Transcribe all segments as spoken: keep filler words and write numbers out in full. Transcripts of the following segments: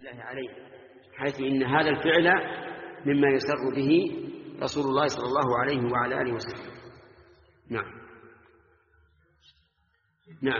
الله عليه، حيث إن هذا الفعل مما يسر به رسول الله صلى الله عليه وعلى آله وسلم. نعم نعم.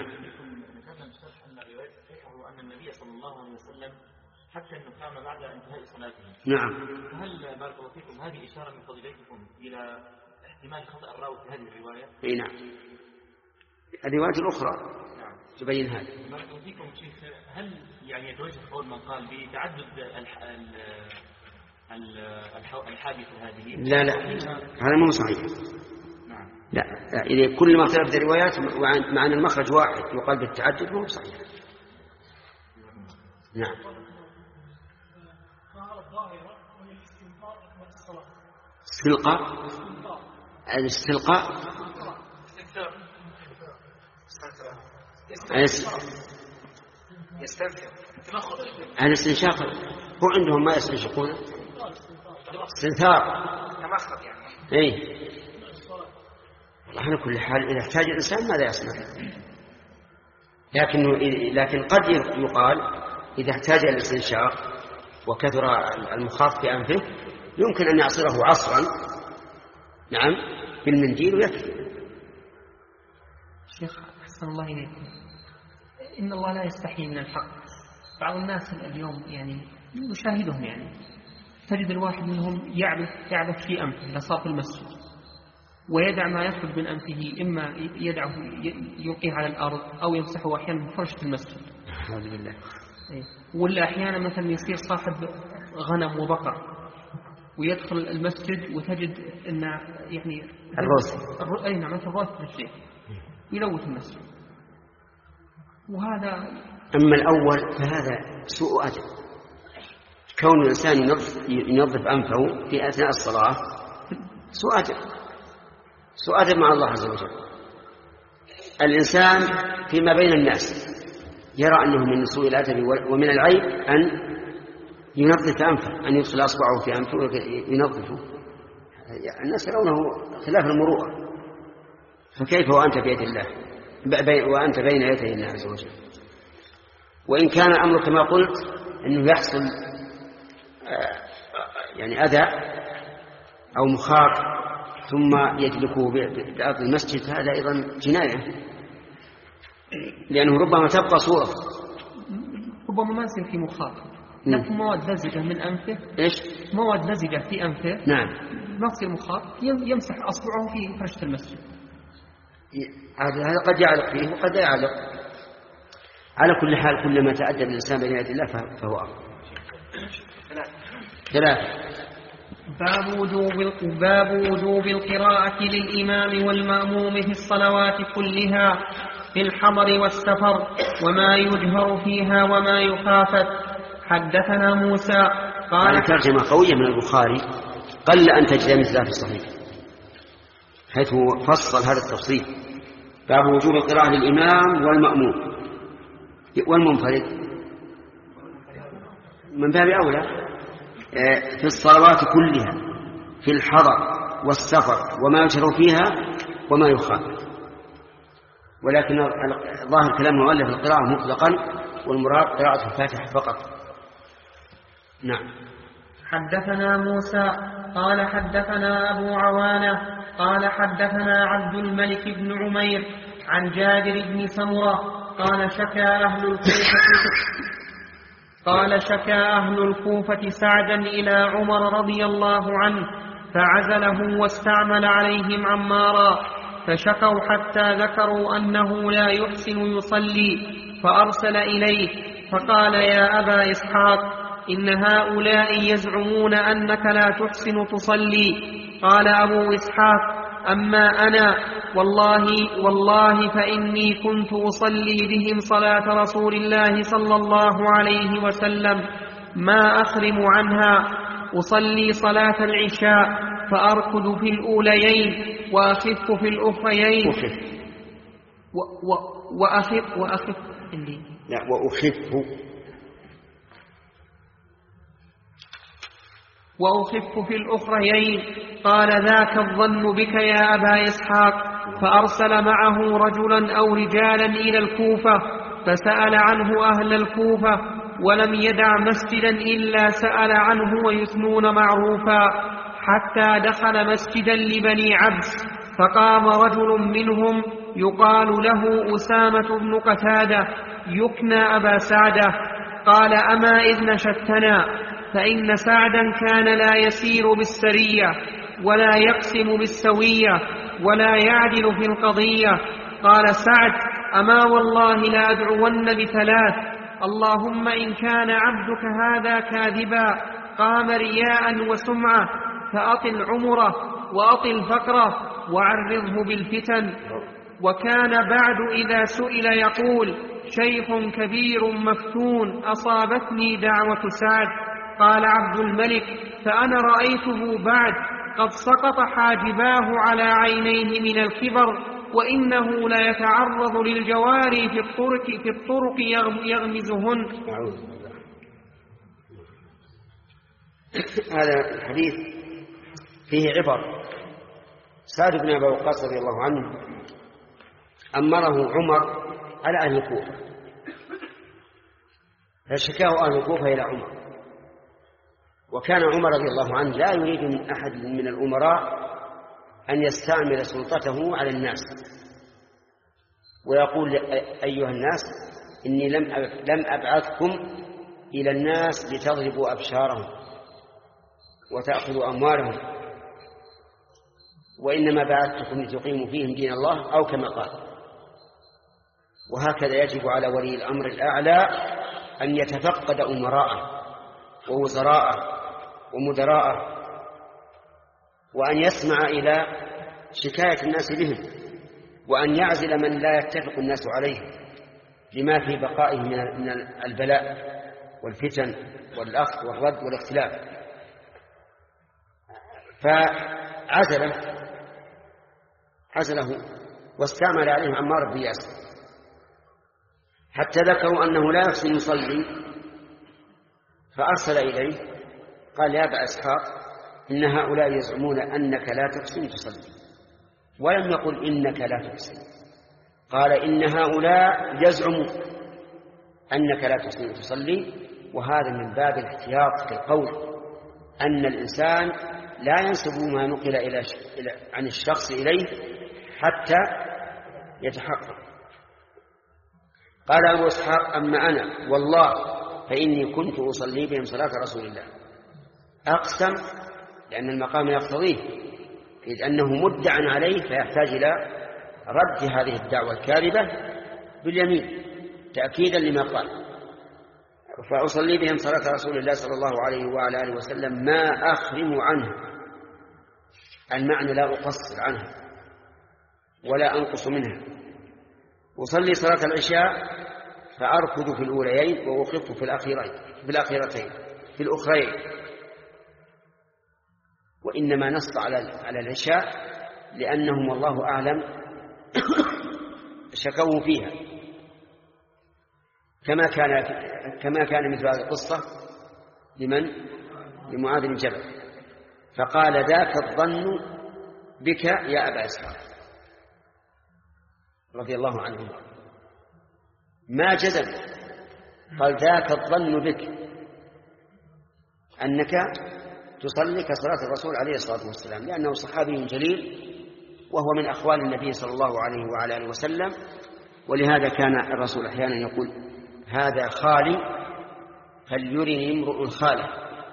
أن النبي صلى الله عليه وسلم حتى أنه كان بعد انتهاء صلاته. نعم. هل بارك الله فيكم هذه إشارة من فضيلتكم إلى احتمال خطأ الراوي في هذه الرواية؟ اي نعم. الرواية الأخرى نعم تبين هذا. بارك الله فيكم شيخ، هل يعني يتوجه قول من قال بتعدد الح... ال... الحادثة هذه؟ لا لا هذا مو صحيح. نعم. لا إذا كل ما اختلفت الروايات مع أن المخرج واحد يقال بالتعدد مو صحيح. نعم. استلقاء الاستلقاء يستنشق الاستنشاق هو عندهم ما يستنشقون استنثار تمخض يعني. اي والله على كل حال اذا احتاج الانسان ماذا يصنع؟ لكنه لكن قد يقال اذا احتاج الى الاستنشاق وكثر المخاط في انفه يمكن ان يعصره عصرا نعم بالمنديل ويكفي. شيخ أحسن الله إليكم، إن الله لا يستحي من الحق. بعض الناس اليوم يعني نشاهدهم يعني تجد الواحد منهم يعبث يعبث في أنفه إذا صار في المسجد ويدع ما يخرج من أنفه إما يدعه يلقيه على الأرض أو يمسحه أحيانا بفرشة المسجد. أعوذ بالله. ولا أحيانا مثلا يصير صاحب غنم وبقر ويدخل المسجد وتجد أن يعني الروس الر... أي نعم مثل الروس بالشيء يلوث المسجد. وهذا أما الأول فهذا سوء أدب، كون الإنسان ينظف, ينظف أنفه في أثناء الصلاة سوء أدب، سوء أدب مع الله عز وجل. الإنسان فيما بين الناس يرى أنه من سوء الأدب ومن العيب أن ينظف أنفه، أن يدخل أصبعه في أنفه وينظفه. الناس يرونه خلاف المروءة، فكيف وأنت بيد الله وأنت بين يدي الله عز وجل؟ وإن كان الأمر كما قلت أنه يحصل يعني أذى أو مخاط ثم يدلكه بأرض المسجد هذا أيضا جناية، لأنه ربما تبقى صورة، ربما ما يصير في مخاط لكن مواد لزجة من أنفه. إيش؟ مواد لزجة في أنفه. نعم. ما يصير مخاط يمسح أصبعه في فرشة المسجد. هذا قد يعلق فيه وقد لا يعلق. على كل حال كلما تأدب الإنسان بين يدي الله فهو أفضل. ثلاثة. باب وجوب باب وجوب القراءة للإمام والمأموم في الصلوات كلها في الحضر والسفر وما يجهر فيها وما يخافت. حدثنا موسى قال ترجمة قوية من البخاري قل أن تجد مثلها في الصحيح، حيث فصل هذا التفصيل. باب وجوب القراءة للإمام والمأموم والمنفرد من باب أولى في الصلوات كلها في الحضر والسفر وما يجهر فيها وما يخاف. ولكن ظاهر كلام المؤلف القراءة مطلقا والمراد قراءة الفاتحة فقط. نعم. حدثنا موسى قال حدثنا أبو عوانة قال حدثنا عبد الملك بن عمير عن جابر بن سمرة قال شكى أهل الكوفة قال شكى أهل الكوفة سعدا إلى عمر رضي الله عنه فعزله واستعمل عليهم عمارا، فشكوا حتى ذكروا أنه لا يحسن يصلي فأرسل إليه فقال يا أبا إسحاق إن هؤلاء يزعمون أنك لا تحسن تصلي. قال أبو إسحاق أما أنا والله والله فإني كنت أصلي بهم صلاة رسول الله صلى الله عليه وسلم ما أخرم عنها، أصلي صلاة العشاء فأركض في الأوليين وأخف في الأخريين وأخف وأخف عندي لا وأخف وأخف في الأخريين. قال ذاك الظن بك يا أبا إسحاق. فأرسل معه رجلا أو رجالا إلى الكوفة فسأل عنه أهل الكوفة ولم يدع مسجدا إلا سأل عنه ويثنون معروفا، حتى دخل مسجدا لبني عبس، فقام رجل منهم يقال له أسامة بن قتادة يكنى أبا سعدة، قال: أما إذ نشدتنا، فإن سعدا كان لا يسير بالسرية ولا يقسم بالسوية ولا يعدل في القضية. قال سعد: أما والله لا أدعون بثلاث: اللهم إن كان عبدك هذا كاذبا قام رياء وسمعة فأطل عمره وأطل فقره وعرضه بالفتن. وكان بعد إذا سئل يقول: شيخ كبير مفتون أصابتني دعوة سعد. قال عبد الملك: فأنا رأيته بعد قد سقط حاجباه على عينيه من الكبر، وإنه لا يتعرض للجواري في الطرق, في الطرق يغمزهن. هذا الحديث فيه عبر. سعد بن أبي وقاص رضي الله عنه أمره عمر على أهل الكوفة، فشكاه أهل الكوفة إلى عمر، وكان عمر رضي الله عنه لا يريد من أحد من الأمراء أن يستعمل سلطته على الناس ويقول: أيها الناس إني لم لم أبعثكم إلى الناس لتضربوا أبشارهم وتأخذوا أموالهم، وإنما بعثتكم لتقيموا فيهم دين الله، أو كما قال. وهكذا يجب على ولي الأمر الأعلى أن يتفقد أمراءه ووزراءه ومدراءه، وأن يسمع إلى شكاية الناس بهم، وأن يعزل من لا يتفق الناس عليه لما في بقائه من البلاء والفتن والأخذ والرد والاختلاف. فعزله عزله واستعمل عليهم عمار بن ياسر، حتى ذكروا أنه لا يحسن يصلي، فأرسل إليه قال: يا أبا إسحاق إن هؤلاء يزعمون أنك لا تحسن تصلي، ولم يقل إنك لا تحسن، قال: إن هؤلاء يزعمون أنك لا تحسن تصلي. وهذا من باب الاحتياط في القول، أن الإنسان لا ينسب ما نقل إلى عن الشخص إليه حتى يتحقق. قال أبو إسحاق: أما أنا والله فإني كنت أصلي بهم صلاة رسول الله. أقسم لأن المقام يقتضيه، إذ أنه مدعى عليه فيحتاج إلى رد هذه الدعوة الكاذبة باليمين تأكيدا لما قال: فأصلي بهم صلاة رسول الله صلى الله عليه وعلى آله وسلم ما أخرم عنه، المعنى لا أقصر عنها ولا أنقص منها. أصلي صلاة العشاء فأركض في الأوليين وأخف في الأخيرين في الأخيرتين في الأخرين. وإنما نص على على العشاء لأنهم والله أعلم شكوا فيها، كما كان كما كان مثل هذه القصة لمن لمعاذ بن جبل، فقال: ذاك الظن بك يا أبا إسحاق رضي الله عنه، ما جزم، قال: ذاك الظن بك أنك تصلي كصلاة الرسول عليه الصلاة والسلام، لأنه صحابي جليل وهو من أخوال النبي صلى الله عليه وعلى آله وسلم. ولهذا كان الرسول أحيانا يقول: هذا خالي فليرني امرؤ خاله.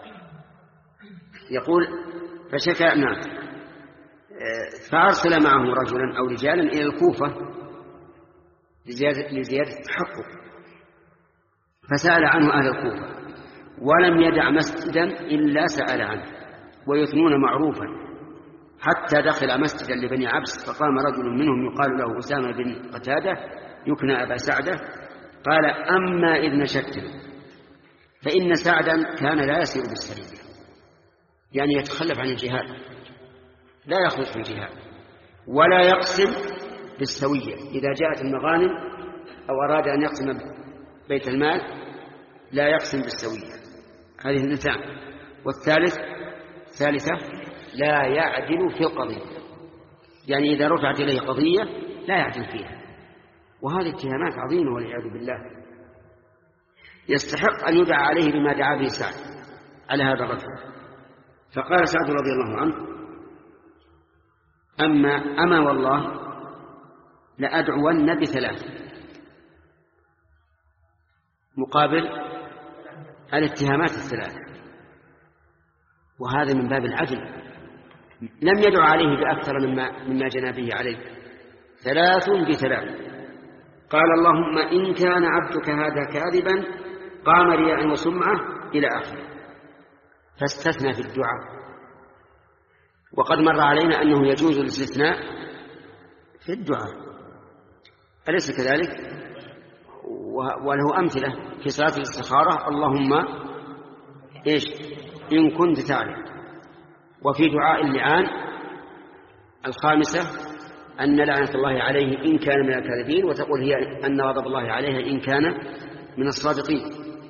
يقول: فشكى نعم فأرسل معه رجلا أو رجالا إلى الكوفة لزيادة, لزيادة التحقق، فسأل عنه أهل الكوفة، ولم يدع مسجدا إلا سأل عنه ويثنون معروفا، حتى دخل مسجدا لبني عبس، فقام رجل منهم يقال له أسامة بن قتادة يكنى أبا سعدة، قال: أما إذ نشدتم فإن سعدا كان لا يسير بالسرية، يعني يتخلف عن الجهاد، لا يخرج في الجهاد، ولا يقسم بالسوية، إذا جاءت المغانم أو أراد أن يقسم بيت المال لا يقسم بالسوية. هذه الاثنتان. والثالث ثالثة لا يعدل في القضية، يعني إذا رفعت إليه قضية لا يعدل فيها، وهذه اتهامات عظيمة والعياذ بالله. يستحق أن يدعى عليه بما دعا به سعد على هذا الرجل. فقال سعد رضي الله عنه: أما أما والله لأدعون بثلاث مقابل الاتهامات الثلاث. وهذا من باب العدل، لم يدع عليه بأكثر مما, مما جنى به عليه، ثلاث بثلاث. قال: اللهم إن كان عبدك هذا كاذبا قام رياء وسمعة إلى آخره، فاستثنى في الدعاء. وقد مر علينا أنه يجوز الاستثناء في الدعاء، أليس كذلك؟ وله أمثلة في صلاة الاستخارة: اللهم إيش إن كنت تعلم. وفي دعاء اللعان الخامسة أن لعنة الله عليه إن كان من الكاذبين، وتقول هي أن غضب الله عليها إن كان من الصادقين.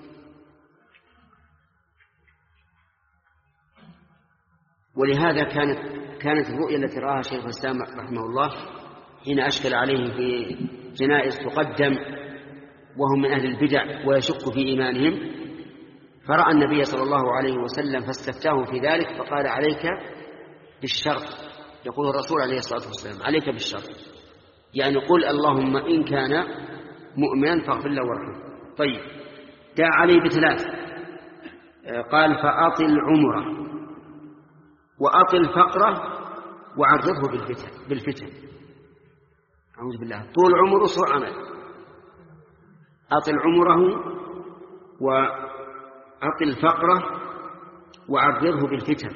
ولهذا كانت كانت الرؤيا التي رآها شيخ الإسلام رحمه الله حين أشكل عليه في جنائز تقدم وهم من أهل البدع ويشك في إيمانهم، فرأى النبي صلى الله عليه وسلم فاستفتاه في ذلك فقال: عليك بالشرط. يقول الرسول عليه الصلاة والسلام: عليك بالشرط، يعني قل اللهم إن كان مؤمنا فاغفر له وارحمه. طيب، دعا عليه بثلاث، قال: فأطل عمره وأطل فقره وعرضه بالفتن بالفتن أعوذ بالله. طول عمره سوء عمل، أطل عمره وأطل فقره وعرضه بالفتن.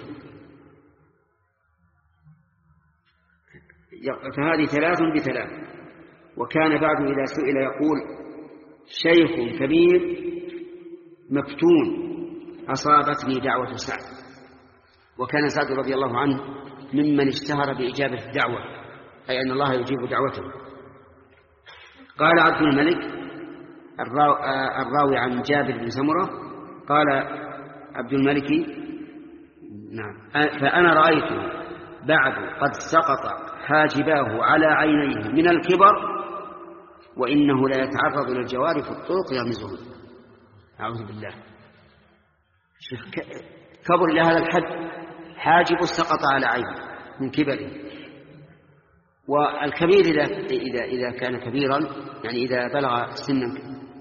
فهذه ثلاث بثلاث. وكان بعد إذا سئل يقول: شيخ كبير مفتون أصابتني دعوة سعد. وكان سعد رضي الله عنه ممن اشتهر بإجابة الدعوة، أي أن الله يجيب دعوته. قال عبد الملك الراوي عن جابر بن سمرة، قال عبد الملك: نعم، فأنا رأيته بعد قد سقط حاجباه على عينيه من الكبر، وإنه لا يتعرض للجوارح في الطرق يغمزه. أعوذ بالله، كبر لهذا الحد، حاجب سقط على عينه من كبره. والكبير إذا, إذا, إذا كان كبيرا، يعني إذا بلغ سنا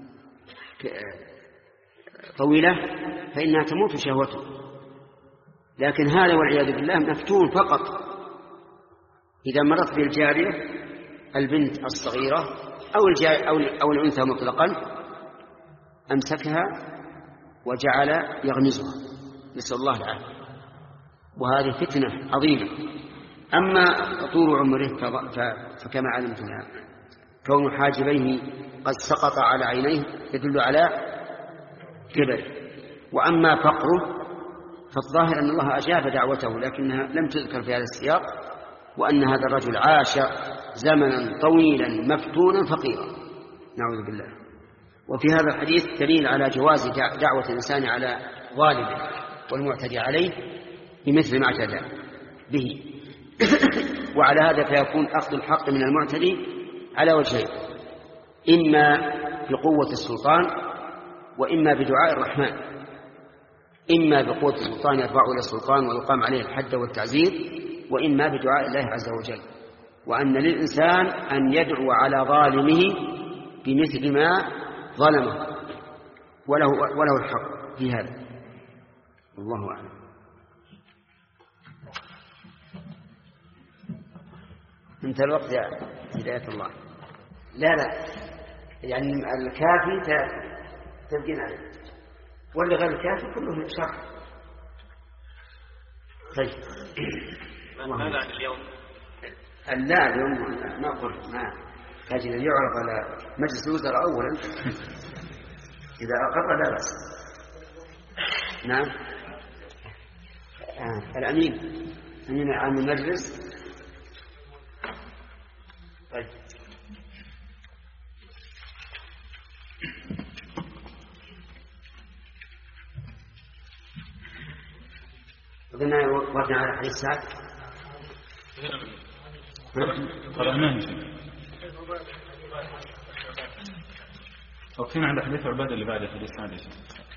طويلة، فإنها تموت شهوته. لكن هذا والعياذ بالله مفتون فقط. إذا مرت بالجارية البنت الصغيرة أو, أو الأنثى مطلقا أمسكها وجعل يغمزها، نسأل الله العافية. وهذه فتنة عظيمة. أما طول عمره فكما علمتنا كون حاجبيه قد سقط على عينيه يدل على كبر. وأما فقره فالظاهر أن الله أجاب دعوته، لكنها لم تذكر في هذا السياق، وأن هذا الرجل عاش زمنا طويلا مفتونا فقيرا، نعوذ بالله. وفي هذا الحديث دليل على جواز دعوة الإنسان على ظالمه والمعتدي عليه بمثل ما اعتدى به. وعلى هذا فيكون أخذ الحق من المعتدي على وجهين: إما بقوة السلطان، وإما بدعاء الرحمن. إما بقوة السلطان يرفع إلى السلطان ويقام عليه الحد والتعزير، وإما بدعاء الله عز وجل. وأن للإنسان أن يدعو على ظالمه بمثل ما ظلمه، وله, وله الحق في هذا. الله أعلم. انت الوقت يا هداية الله. لا لا يعني الكافي تبقين عليه، واللي غير الكافي كله شرح. طيب ماذا عن اليوم؟ لا اليوم ما قلت ما لكن يعرض على مجلس الوزراء أولا، إذا أقر لا بأس. نعم. آه. الأمين أمين عام المجلس. طيب قلنا وقفنا على حديث سعد. وقفنا عند حديث عبادة اللي بعده في الإسناد يا شيخ.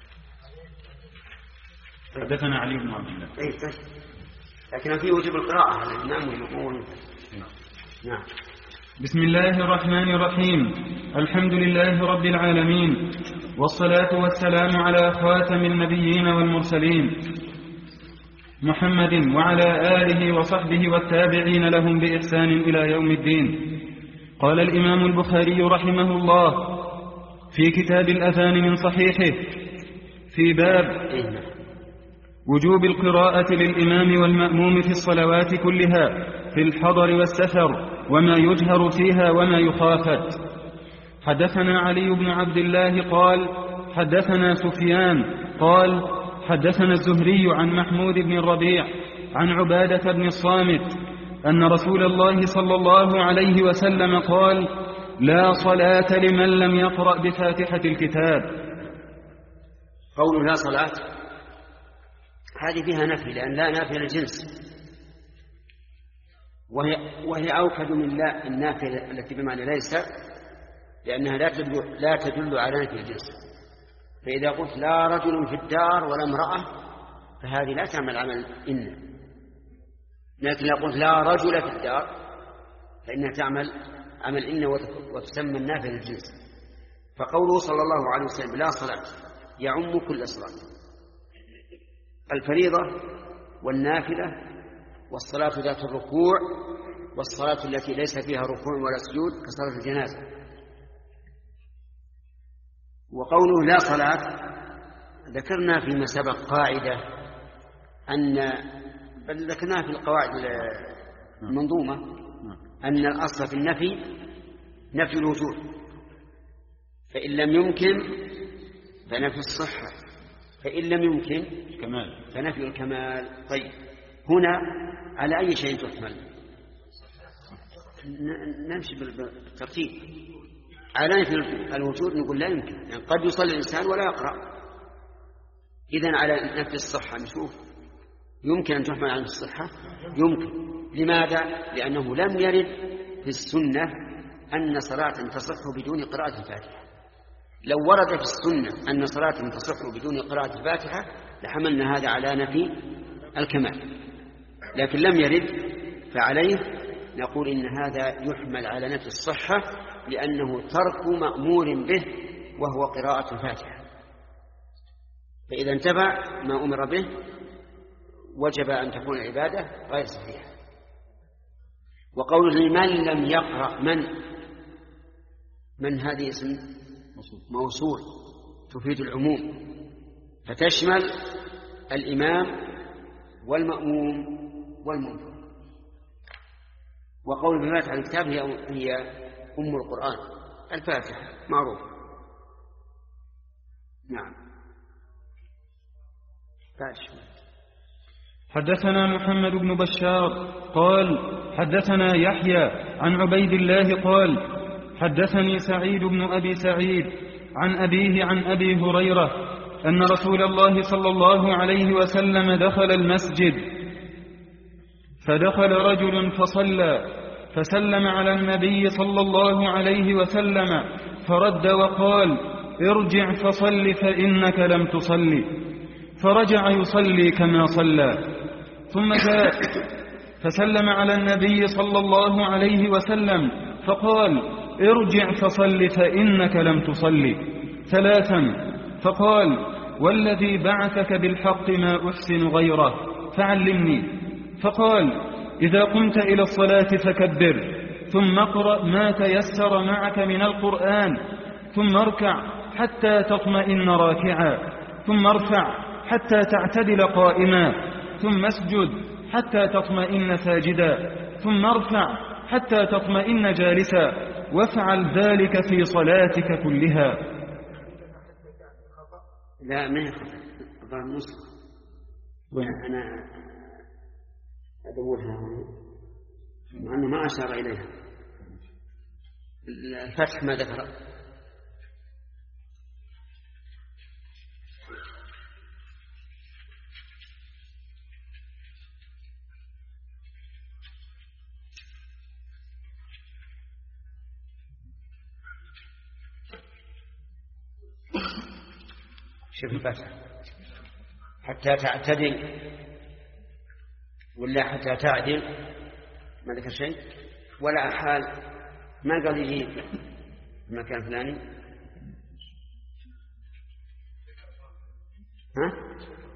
حدثنا علي بن عبد الله. اي طيب، لكن في وجوب القراءة على الإمام والمأمون. نعم. بسم الله الرحمن الرحيم. الحمد لله رب العالمين، والصلاة والسلام على خاتم النبيين والمرسلين محمد وعلى آله وصحبه والتابعين لهم بإحسان إلى يوم الدين. قال الإمام البخاري رحمه الله في كتاب الأذان من صحيحه في باب وجوب القراءة للإمام والمأموم في الصلوات كلها في الحضر والسفر وما يجهر فيها وما يخافت. حدثنا علي بن عبد الله قال حدثنا سفيان قال حدثنا الزهري عن محمود بن الربيع عن عبادة بن الصامت أن رسول الله صلى الله عليه وسلم قال لا صلاة لمن لم يقرأ بفاتحة الكتاب. قول لا صلاة هذه فيها نفي، لأن لا نافية للجنس، وهي, وهي أوكد من لا النافية التي بمعنى ليس، لأنها لا تدل, لا تدل على نفي الجنس. فإذا قلت لا رجل في الدار ولا امرأة فهذه لا تعمل عمل إن، لكن لو قلت لا رجل في الدار فإنها تعمل عمل إن وتسمى النافية للجنس. فقوله صلى الله عليه وسلم لا صلاة يعم كل صلاة، الفريضة والنافلة والصلاة ذات الركوع والصلاة التي ليس فيها ركوع ولا سجود كصلاة الجنازة. وقوله لا صلاة ذكرنا فيما سبق قاعدة أن بل ذكرناها في القواعد المنظومة أن الأصل في النفي نفي الوجود، فإن لم يمكن فنفي الصحة، فإن لم يمكن كمال فنفي الكمال. طيب هنا على أي شيء تحمل؟ نمشي بالترتيب. على نفي الوجود نقول لا يمكن، يعني قد يصلي الإنسان ولا يقرأ، إذن على نفي الصحة نشوف يمكن أن تحمل عن الصحة؟ يمكن. لماذا؟ لأنه لم يرد في السنة أن صلاة تصح بدون قراءة الفاتحة. لو ورد في السنة أن صلاة تصح بدون قراءة الفاتحة لحملنا هذا على نفي الكمال، لكن لم يرد، فعليه نقول إن هذا يحمل على نفي الصحة، لأنه ترك مأمور به وهو قراءة الفاتحة، فإذا انتفع ما أمر به وجب أن تكون العبادة غير صحيحة. وقول لمن لم يقرأ، من من هذه اسم موصول تفيد العموم، فتشمل الإمام والمأموم والمنفرد. وقول بفاتحة الكتاب هي هي أم القرآن، الفاتحة معروف. نعم. فاشل. حدثنا محمد بن بشار قال حدثنا يحيى عن عبيد الله قال حدثني سعيد بن أبي سعيد عن أبيه عن أبي هريرة أن رسول الله صلى الله عليه وسلم دخل المسجد، فدخل رجل فصلى، فسلم على النبي صلى الله عليه وسلم فرد وقال ارجع فصل فإنك لم تصلي، فرجع يصلي كما صلى. ثم جاء فسلم على النبي صلى الله عليه وسلم فقال ارجع فصل فإنك لم تصلي ثلاثا، فقال والذي بعثك بالحق ما أحسن غيره فعلمني. فقال إذا قمت إلى الصلاة فكبر، ثم اقرأ ما تيسر معك من القرآن، ثم اركع حتى تطمئن راكعا، ثم ارفع حتى تعتدل قائما، ثم اسجد حتى تطمئن ساجدا، ثم ارفع حتى تطمئن جالسا، وافعل ذلك في صلاتك كلها. لا ما يخطأ النسخة، أنا أدورها مع أنه ما أشار إليها. الفتح ما ذكر. شوف الفتح حتى تعتدل ولا حتى تعدل ما ذكر شيء ولا حال ما قال يجي المكان الفلاني. ها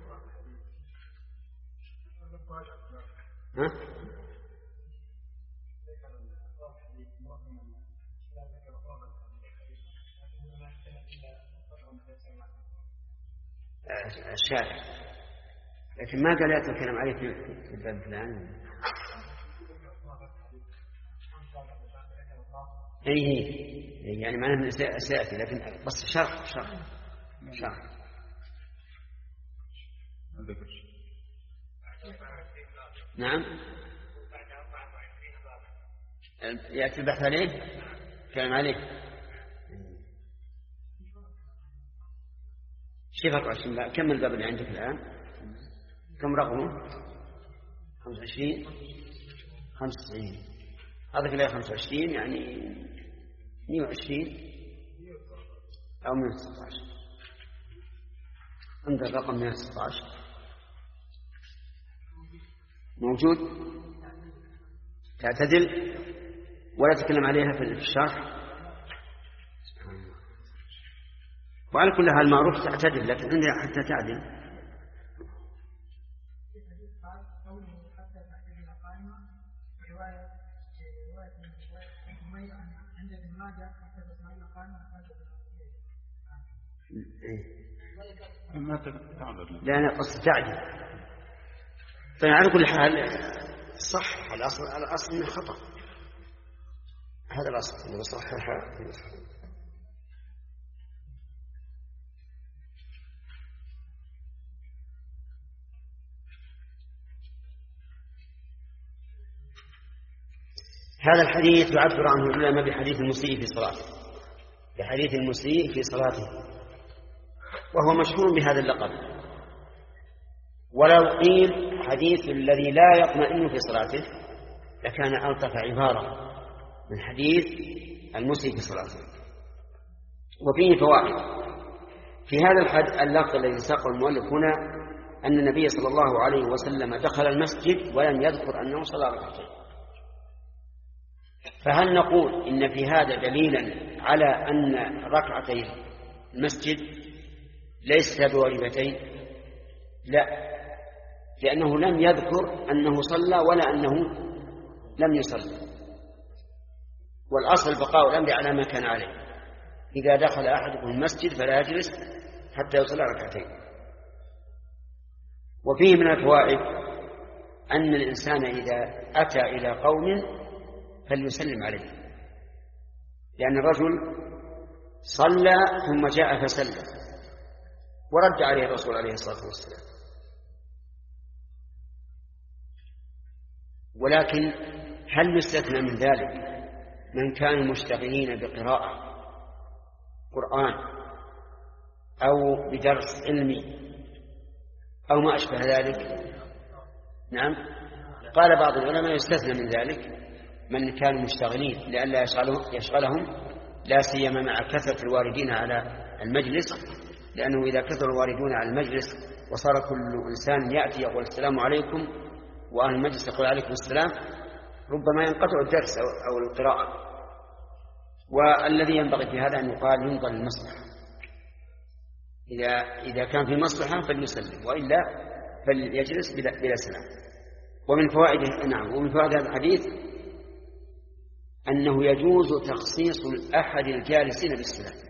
ها الشارع لكن ما قال يأتي الكلام عليه في الباب الفلاني. اي يعني معناه سيأتي لكن بس شرح شرح شرح نعم يأتي البحث عليه كلام عليه شيء أربعة وعشرين باب. كم الباب اللي عندك الآن؟ كم رقمه؟ خمسة وعشرين خمسة وتسعين هذا كله خمسة وعشرين يعني مئة وعشرين أو مئة وستة عشر. عند الرقم مئة وستة عشر موجود. تعتدل ولا تتكلم عليها في الشرح. وعلى كل حال معروف تعتدل لكن عندها حتى تعدل. لا أنا قصد تعدل. طيب على كل حال صح الأصل الأصل من خطأ. هذا الأصل إذا صحح. هذا الحديث يعبر عنه العلماء بحديث المسيء في صلاته بحديث المسيء في صلاته وهو مشهور بهذا اللقب. ولو قيل حديث الذي لا يطمئن في صلاته لكان ألطف عبارة من حديث المسيء في صلاته. وفيه فوائد في هذا الحد. اللفظ الذي ساقه المؤلف هنا أن النبي صلى الله عليه وسلم دخل المسجد ولم يذكر أنه صلى ركعتين. فهل نقول إن في هذا دليلا على أن ركعتي المسجد ليست بواجبتين؟ لا، لأنه لم يذكر أنه صلى ولا أنه لم يصلي. والأصل بقاء الأمر على ما كان عليه. إذا دخل أحدكم المسجد فلا يجلس حتى يصلي ركعتين. وفيه من الفوائد أن الإنسان إذا أتى إلى قوم فليسلم عليه، لأن الرجل صلى ثم جاء فسلم ورد عليه الرسول عليه الصلاة والسلام. ولكن هل يستثنى من ذلك من كانوا مشتغلين بقراءة قرآن أو بدرس علمي أو ما أشبه ذلك؟ نعم، قال بعض العلماء يستثنى من ذلك من كانوا مشتغلين لئلا يشغلهم، لا سيما مع كثرة الواردين على المجلس، لأنه إذا كثر الواردون على المجلس وصار كل إنسان يأتي يقول السلام عليكم وأهل المجلس يقول عليكم السلام، ربما ينقطع الدرس أو القراءة. والذي ينبغي في هذا أن يقال ينظر للمصلحة، إذا إذا كان في مصلحة فليسلم وإلا فليجلس بلا, بلا سلام. ومن فوائد نعم ومن فوائد هذا الحديث أنه يجوز تخصيص أحد الجالسين بالسلام،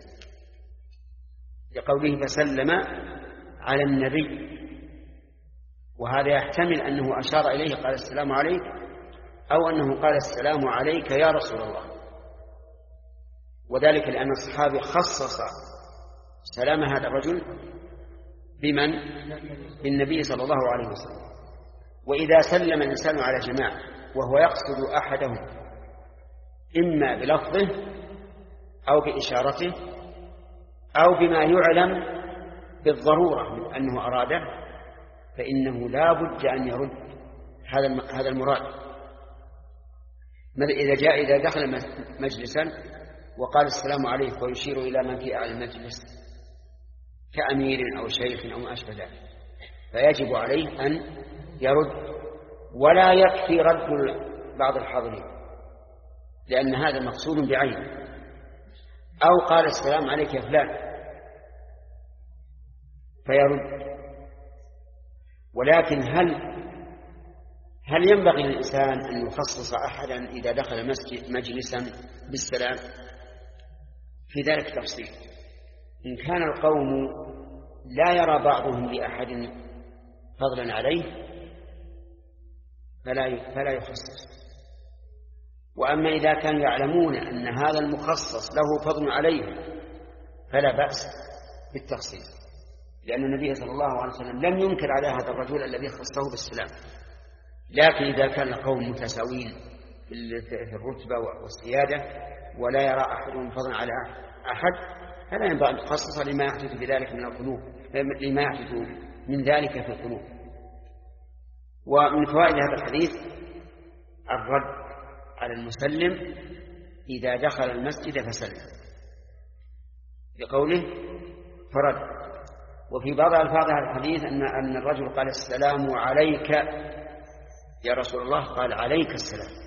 لقوله فسلم على النبي، وهذا يحتمل أنه أشار إليه قال السلام عليك، أو أنه قال السلام عليك يا رسول الله، وذلك لأن الصحابي خصص سلام هذا الرجل بمن؟ بالنبي صلى الله عليه وسلم. وإذا سلم الإنسان على جماعة وهو يقصد أحدهم إما بلفظه أو بإشارته أو بما يعلم بالضرورة من أنه أراده، فإنه لا بد أن يرد هذا هذا المراد. إذا جاء إذا دخل مجلسا وقال السلام عليكم ويشير إلى من في أعلى المجلس، كأمير أو شيخ أو ما أشبه ذلك، فيجب عليه أن يرد، ولا يكفي رد بعض الحاضرين لأن هذا مقصود بعينه، أو قال السلام عليك يا فلان فيرد. ولكن هل هل ينبغي للإنسان أن يخصص أحدا إذا دخل المسجد مجلسا بالسلام؟ في ذلك تفصيل. إن كان القوم لا يرى بعضهم لأحد فضلا عليه فلا فلا يخصص. وأما إذا كانوا يعلمون أن هذا المخصص له فضل عليه فلا بأس بالتخصيص، لأن النبي صلى الله عليه وسلم لم ينكر على هذا الرجل الذي خصه بالسلام. لكن إذا كان القوم متساوين في الرتبة والسيادة ولا يرى أحدهم فضلا على أحد فلا ينبغي أن تخصص لما يحدث بذلك من القلوب، لما يحدث من ذلك في القلوب. ومن فوائد هذا الحديث الرد على المسلم إذا دخل المسجد فسلم بقوله فرد. وفي بعض ألفاظ هذا الحديث أن أن الرجل قال السلام عليك يا رسول الله، قال عليك السلام،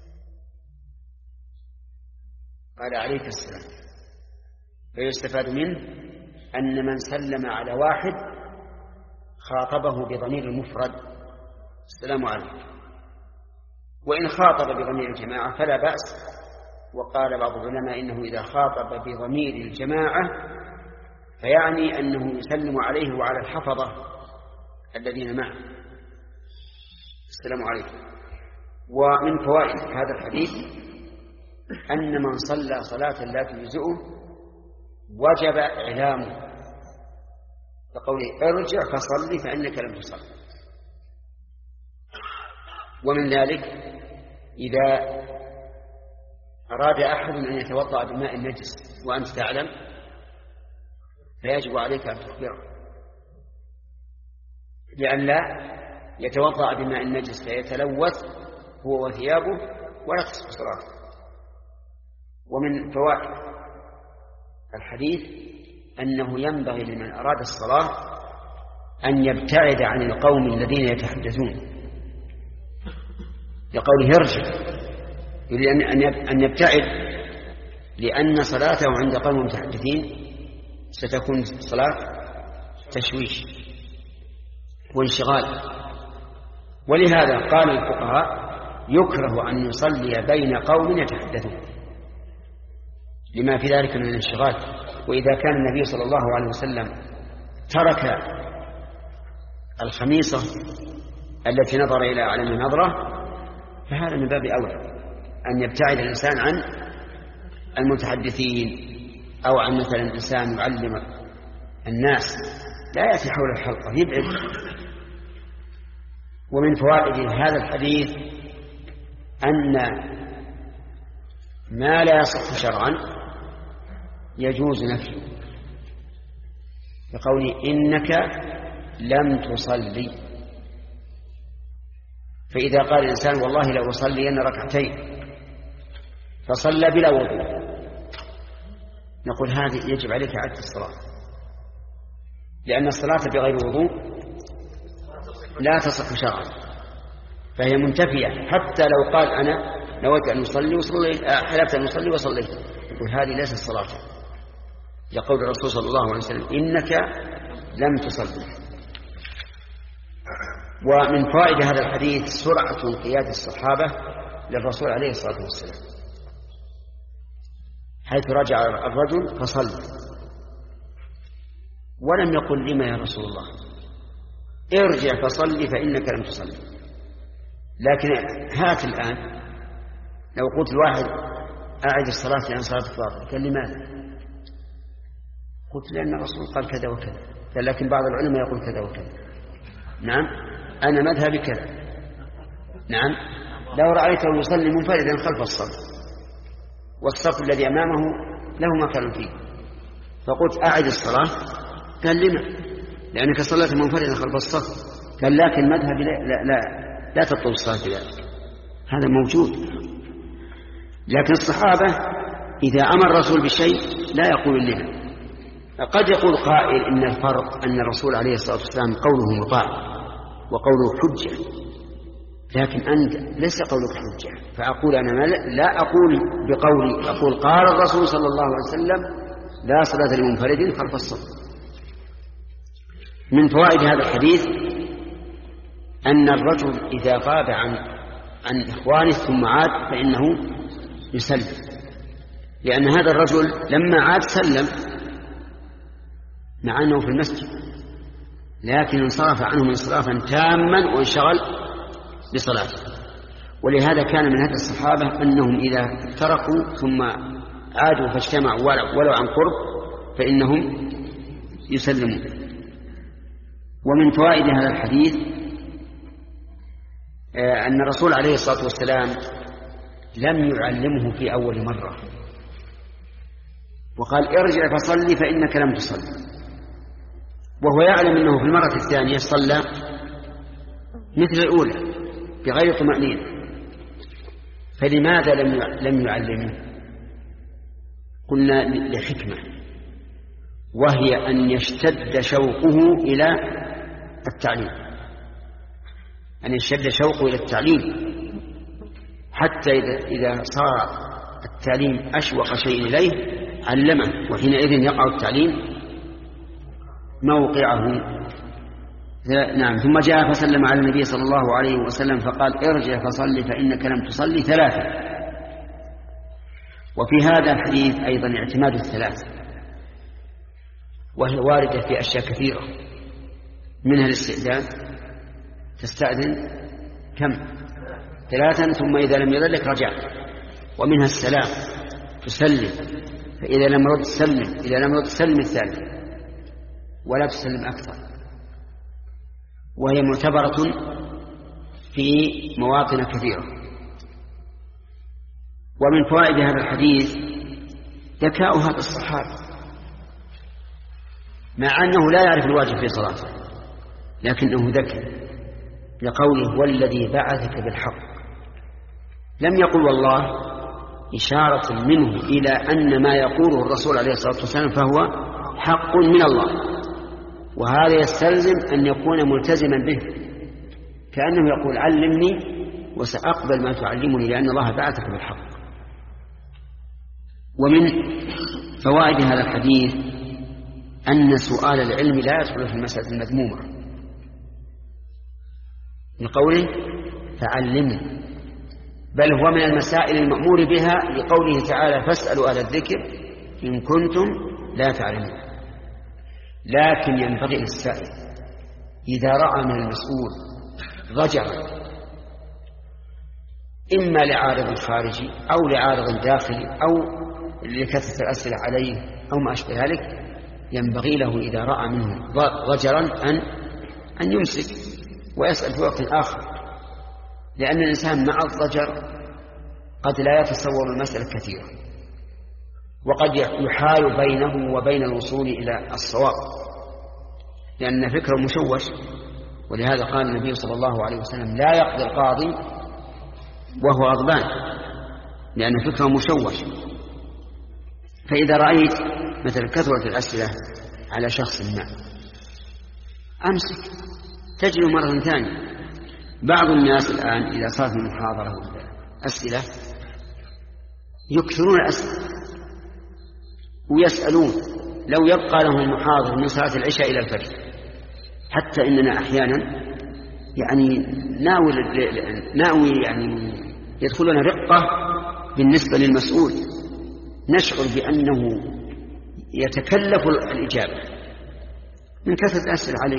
قال عليك السلام. فيستفاد منه أن من سلم على واحد خاطبه بضمير المفرد السلام عليك، وإن خاطب بضمير الجماعة فلا بأس. وقال بعض العلماء إنه إذا خاطب بضمير الجماعة فيعني أنه يسلم عليه وعلى الحفظة الذين معه السلام عليكم. ومن فوائد هذا الحديث أن من صلى صلاة لا تجزئه وجب إعلامه فقوله ارجع فصلي فإنك لم تصل. ومن ذلك إذا أراد أحد أن يتوضأ بماء نجس وأنت تعلم فيجب عليك أن تخبره، لأن لا يتوضأ بماء النجس فيتلوث هو وثيابه ولا تصح صلاته. ومن فوائد الحديث أنه ينبغي لمن أراد الصلاة أن يبتعد عن القوم الذين يتحدثون لقوله يرجع، يريد أن يبتعد، لأن صلاته عند قوم متحدثين ستكون صلاة تشويش وانشغال. ولهذا قال الفقهاء يكره أن يصلي بين قوم يتحدثون لما في ذلك من الانشغال. وإذا كان النبي صلى الله عليه وسلم ترك الخميصة التي نظر إلى علم نظرة فهذا من باب أولى أن يبتعد الإنسان عن المتحدثين، أو عن مثلا إنسان يعلم الناس لا يأتي حول الحلقة يبعد. ومن فوائد هذا الحديث أن ما لا يصح شرعا يجوز نفيه بقول إنك لم تصلي. فإذا قال الإنسان والله لو أصلين ركعتين فصلى بلا وضوء نقول هذه يجب عليك إعادة الصلاة، لأن الصلاة بغير وضوء لا تصح شرعا فهي منتفية. حتى لو قال أنا نويت أن أصلي وصليت، حلفت أن أصلي وصليت، يقول هذه ليست صلاة، يقول الرسول صلى الله عليه وسلم إنك لم تصلي. ومن فائدة هذا الحديث سرعة انقياد الصحابة للرسول عليه الصلاة والسلام، حيث رجع الرجل فصلى ولم يقل لما يا رسول الله ارجع فصلي فإنك لم تصلي. لكن هات الآن لو قلت الواحد أعد الصلاة لأن صلاة باطلة قال لماذا؟ قلت لأن الرسول قال كذا وكذا، لكن بعض العلماء يقول كذا وكذا. نعم أنا مذهبي كذا. نعم لو رأيته يصلي منفردا خلف الصف والصف الذي أمامه له مكان فيه فقلت أعد الصلاة قال لما؟ لأنك صليت منفردا خلف الصف. قال لكن مذهبي لا, لا, لا, لا تطلب الصلاة بذلك. هذا موجود. لكن الصحابة إذا أمر الرسول بشيء لا يقول لنا قد يقول قائل إن الفرق أن الرسول عليه الصلاة والسلام قوله مطاع وقوله حجة، لكن أنت ليس قولك حجة، فأقول أنا لا أقول بقولي، أقول قال الرسول صلى الله عليه وسلم لا صلاة لمنفرد خلف الصف. من فوائد هذا الحديث أن الرجل إذا غاب عن عن إخوانه ثم عاد فإنه يسلم، لأن هذا الرجل لما عاد سلم مع أنه في المسجد، لكن انصرف عنهم انصرافا تاما وانشغل بصلاته. ولهذا كان من هدي الصحابة أنهم إذا تركوا ثم عادوا فاجتمعوا ولو عن قرب فإنهم يسلمون. ومن فوائد هذا الحديث أن الرسول عليه الصلاة والسلام لم يعلمه في أول مرة، وقال ارجع فصلي فإنك لم تصلي، وهو يعلم أنه في المرة الثانية صلى مثل الأولى بغير طمأنينة، فلماذا لم يعلمه؟ قلنا لحكمة، وهي أن يشتد شوقه إلى التعليم، أن يشتد شوقه إلى التعليم حتى إذا صار التعليم أشوق شيء إليه علمه، وحينئذ يقع التعليم موقعه. نعم. ثم جاء فسلم على النبي صلى الله عليه وسلم فقال ارجع فصلي فإنك لم تصلي ثلاثة. وفي هذا الحديث أيضا اعتماد الثلاث، وهي واردة في أشياء كثيرة، منها الاستئذان، تستأذن كم؟ ثلاثا، ثم إذا لم يذلك رجعت. ومنها السلام، تسلم، فإذا لم يرد تسلم، إذا لم يرد تسلم الثالث ولا تسلم أكثر، وهي معتبرة في مواطن كثيرة. ومن فوائد هذا الحديث ذكاء هذا الصحابي، مع أنه لا يعرف الواجب في صلاته لكنه ذكي، لقوله والذي بعثك بالحق، لم يقل والله إشارة منه إلى أن ما يقوله الرسول عليه الصلاة والسلام فهو حق من الله، وهذا يستلزم أن يكون ملتزما به، كأنه يقول علمني وسأقبل ما تعلمني لأن الله بعثك بالحق. ومن فوائد هذا الحديث أن سؤال العلم لا يدخل في المسألة المذمومة، من قوله فعلمني، بل هو من المسائل المأمور بها لقوله تعالى فاسألوا أهل الذكر إن كنتم لا تعلمون. لكن ينبغي للسائل إذا رأى من المسؤول ضجرا إما لعارض خارجي أو لعارض داخلي أو لكثرة الأسئلة عليه أو ما أشبه ذلك، ينبغي له إذا رأى منه ضجرا أن أن يمسك ويسأل في وقت آخر، لأن الإنسان مع الضجر قد لا يتصور المسألة كثيرا، وقد يحال بينه وبين الوصول إلى الصواب، لأن فكره مشوش. ولهذا قال النبي صلى الله عليه وسلم لا يقضي القاضي وهو غضبان، لأن فكره مشوش. فإذا رأيت مثل كثرة الأسئلة على شخص ما أمسك تجلو مرة ثانية. بعض الناس الآن إذا صارت المحاضرة أسئلة يكثرون الأسئلة ويسألون، لو يبقى لهم المحاضر من صلاة العشاء إلى الفجر، حتى إننا أحيانا يعني ناوي ناوي يعني يدخلنا رقة بالنسبة للمسؤول، نشعر بأنه يتكلف الإجابة من كثرة الأسئلة عليه،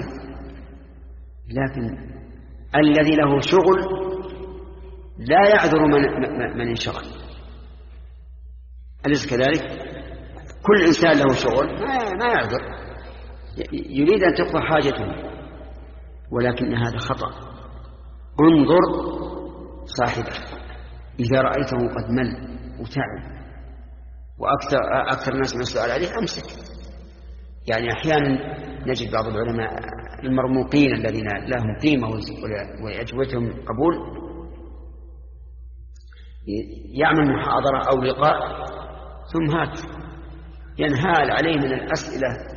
لكن الذي له شغل لا يعذر من, من انشغل، أليس كذلك؟ كل إنسان له شغل ما يعذر، يريد أن تقضى حاجته، ولكن هذا خطأ. انظر صاحبه إذا رأيته قد مل وتعب وأكثر أكثر الناس من السؤال عليه أمسك. يعني أحيانا نجد بعض العلماء المرموقين الذين لهم قيمة ويجوزهم قبول يعمل محاضرة أو لقاء ثم هات ينهال عليه من الأسئلة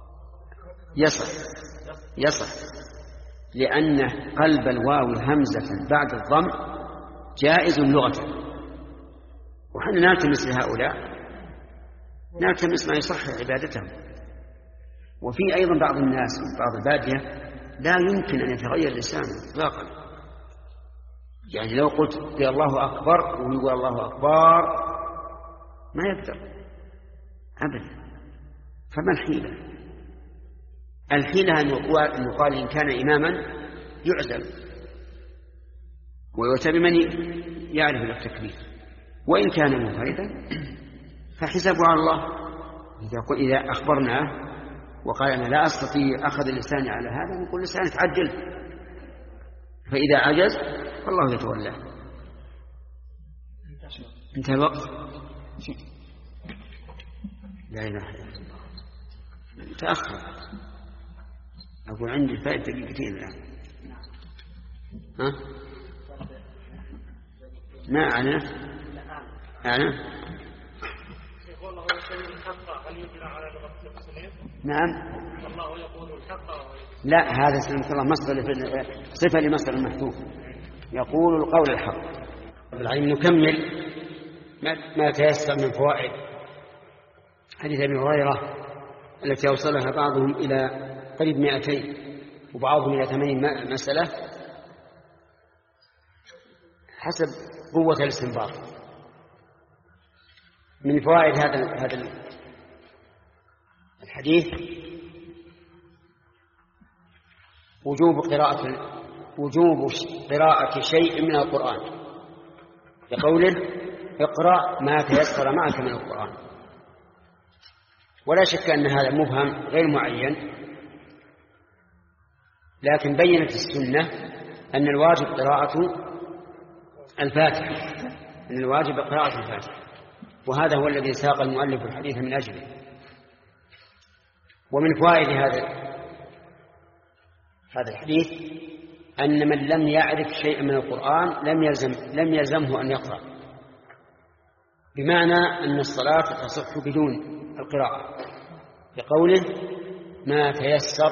يصح يصح لأن قلب الواو همزة بعد الضم جائز لغة، وحنا نلتمس لهؤلاء نلتمس ما يصح عبادتهم. وفي أيضا بعض الناس بعض البادية لا يمكن أن يتغير لسانه إطلاقا، يعني لو قلت يا الله أكبر ويقول الله أكبر ما يقدر أبدا. فما الحيلة؟ الحيلة أن يقال إن كان إماما يعزل ويؤتى بمن يعرف التكبير، وإن كان منفردا فحسابه على الله. إذا أخبرناه وقال أنا لا أستطيع أخذ اللسان على هذا نقول لسانك عجل، فإذا عجز فالله يتولاه. انتهى الوقت. لا إله إلا الله. تأخر. أقول عندي فائدة دقيقتين الآن. ها؟ ما أعلن أعلن نعم. الله يقول الحق. لا، هذا سلمك الله مصدر صفة لمصدر المحذوف، يقول القول الحق. بالعلم نكمل ما تيسر من فوائد حديث أبي هريرة التي أوصلها بعضهم إلى قريب مئتين وبعضهم إلى ثمانين مسألة حسب قوة الاستنباط. من فوائد هذا هذا الحديث وجوب قراءة وجوب قراءة شيء من القرآن، لقوله اقرأ ما تيسر معك من القرآن. ولا شك أن هذا مبهم غير معين، لكن بينت السنة أن الواجب قراءة الفاتحة أن الواجب قراءة الفاتحة، وهذا هو الذي ساق المؤلف الحديث من أجله. ومن فوائد هذا هذا الحديث أن من لم يعرف شيئا من القرآن لم يلزم لم يلزمه أن يقرأ، بمعنى أن الصلاة تصح بدون القراءة، بقوله ما تيسر،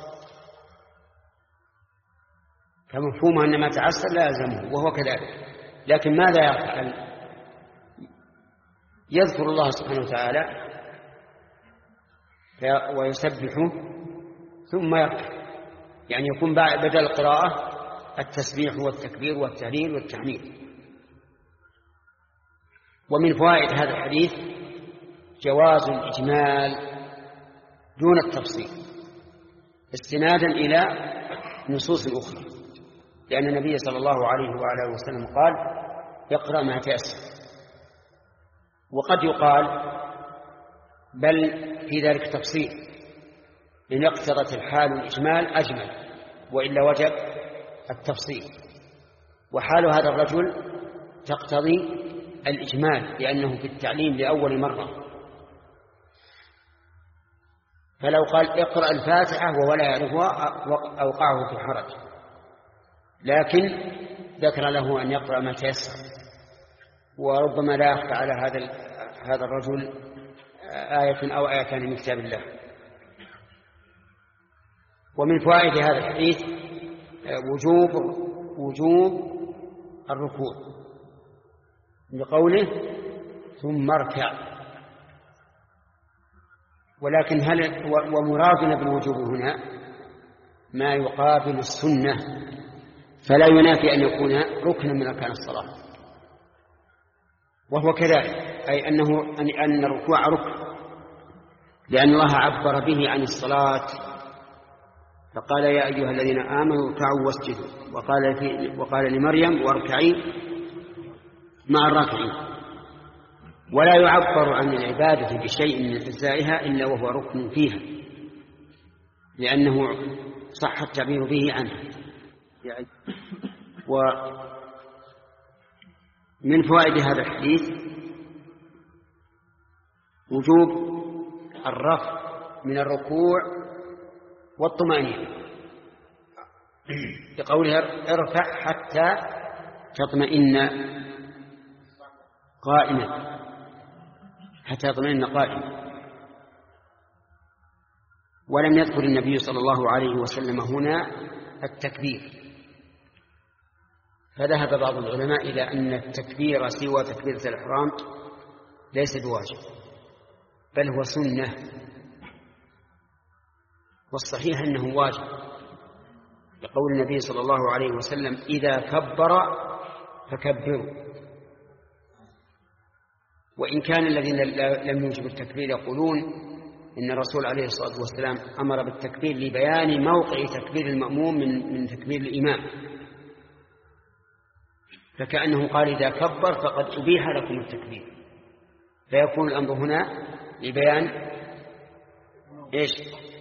فمفهوم أن ما تعسر لا يلزمه، وهو كذلك. لكن ماذا يفعل؟ يذكر الله سبحانه وتعالى ويسبحه ثم يركع، يعني يكون بدل القراءة التسبيح والتكبير والتهليل والتحميد. ومن فوائد هذا الحديث جواز الإجمال دون التفصيل استنادا إلى نصوص أخرى، لأن النبي صلى الله عليه وعلى وسلم قال اقرأ ما تيسر. وقد يقال بل في ذلك تفصيل، إن اقتضت الحال الإجمال أجمل، وإلا وجب التفصيل. وحال هذا الرجل تقتضي الإجمال لأنه في التعليم لأول مرة، فلو قال اقرأ الفاتحة وهو لا يعرفها أوقعه في حرج، لكن ذكر له أن يقرأ ما تيسر. وربما لا يخفى على هذا هذا الرجل آية أو آيتان من كتاب الله. ومن فوائد هذا الحديث وجوب وجوب الركوع بقوله ثم اركع. ولكن هل ومرادنا بالوجوب هنا ما يقابل السنة، فلا ينافي أن يكون ركنا من أركان الصلاة، وهو كذلك، أي أنه أن الركوع ركن، لأن الله عبر به عن الصلاة فقال يا أيها الذين آمنوا اركعوا واسجدوا، وقال, في وقال لمريم واركعي مع الراكعين. ولا يعبر عن العبادة بشيء من أجزائها إلا وهو ركن فيها، لأنه صح التعبير به عنه. ومن فوائد هذا الحديث وجوب الرفع من الركوع والطمأنينة، بقوله ارفع حتى تطمئن قائما، حتى يطمئن قائما. ولم يذكر النبي صلى الله عليه وسلم هنا التكبير، فذهب بعض العلماء إلى أن التكبير سوى تكبيرة الإحرام ليس بواجب بل هو سنة، والصحيح أنه واجب لقول النبي صلى الله عليه وسلم إذا كبر فكبروا. وإن كان الذين لم يوجبوا التكبير يقولون إن الرسول عليه الصلاة والسلام أمر بالتكبير لبيان موقع تكبير المأموم من من تكبير الإمام، فكأنه قال إذا كبر فقد أبيح لكم التكبير، فيكون الأمر هنا لبيان إيش؟